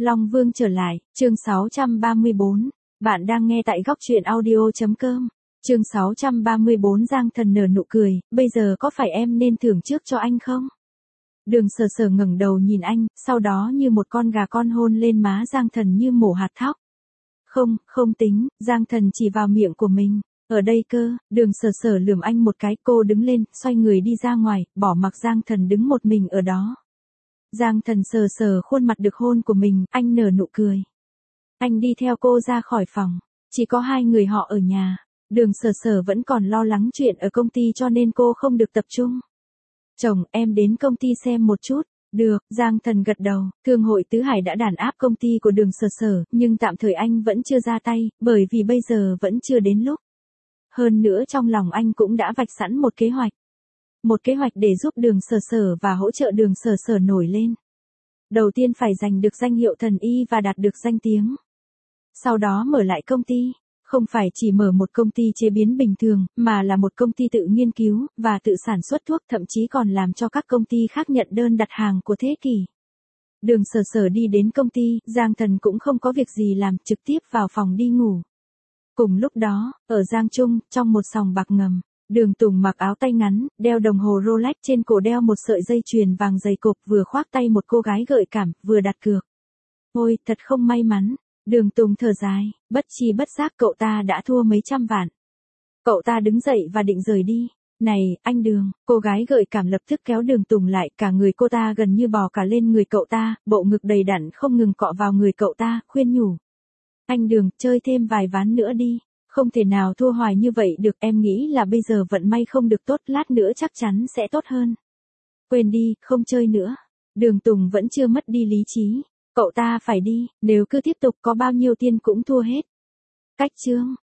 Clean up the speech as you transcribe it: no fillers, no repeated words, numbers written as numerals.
Long Vương trở lại, chương 634. Bạn đang nghe tại góc truyện audio.com. Chương 634 Giang Thần nở nụ cười, bây giờ có phải em nên thưởng trước cho anh không? Đường Sở Sở ngẩng đầu nhìn anh, sau đó như một con gà con hôn lên má Giang Thần như mổ hạt thóc. Không tính, Giang Thần chỉ vào miệng của mình. Ở đây cơ, Đường Sở Sở lườm anh một cái, cô đứng lên, xoay người đi ra ngoài, bỏ mặc Giang Thần đứng một mình ở đó. Giang Thần sờ sờ khuôn mặt được hôn của mình, anh nở nụ cười. Anh đi theo cô ra khỏi phòng, chỉ có hai người họ ở nhà. Đường Sở Sở vẫn còn lo lắng chuyện ở công ty cho nên cô không được tập trung. Chồng, em đến công ty xem một chút. Được, Giang Thần gật đầu, Thương hội Tứ Hải đã đàn áp công ty của Đường Sở Sở, nhưng tạm thời anh vẫn chưa ra tay, bởi vì bây giờ vẫn chưa đến lúc. Hơn nữa trong lòng anh cũng đã vạch sẵn một kế hoạch. Một kế hoạch để giúp Đường Sở Sở và hỗ trợ Đường Sở Sở nổi lên. Đầu tiên phải giành được danh hiệu thần y và đạt được danh tiếng. Sau đó mở lại công ty. Không phải chỉ mở một công ty chế biến bình thường, mà là một công ty tự nghiên cứu, và tự sản xuất thuốc, thậm chí còn làm cho các công ty khác nhận đơn đặt hàng của thế kỷ. Đường Sở Sở đi đến công ty, Giang Thần cũng không có việc gì làm, trực tiếp vào phòng đi ngủ. Cùng lúc đó, ở Giang Trung, trong một sòng bạc ngầm, Đường Tùng mặc áo tay ngắn, đeo đồng hồ Rolex trên cổ, đeo một sợi dây chuyền vàng dày cộp, vừa khoác tay một cô gái gợi cảm, vừa đặt cược. Ôi, thật không may mắn. Đường Tùng thở dài, bất chi bất giác cậu ta đã thua mấy trăm vạn. Cậu ta đứng dậy và định rời đi. Này, anh Đường, cô gái gợi cảm lập tức kéo Đường Tùng lại, cả người cô ta gần như bò cả lên người cậu ta, bộ ngực đầy đặn không ngừng cọ vào người cậu ta, khuyên nhủ. Anh Đường, chơi thêm vài ván nữa đi, không thể nào thua hoài như vậy được, em nghĩ là bây giờ vận may không được tốt, lát nữa chắc chắn sẽ tốt hơn. Quên đi, không chơi nữa. Đường Tùng vẫn chưa mất đi lý trí. Cậu ta phải đi, nếu cứ tiếp tục có bao nhiêu tiền cũng thua hết. Cách chương.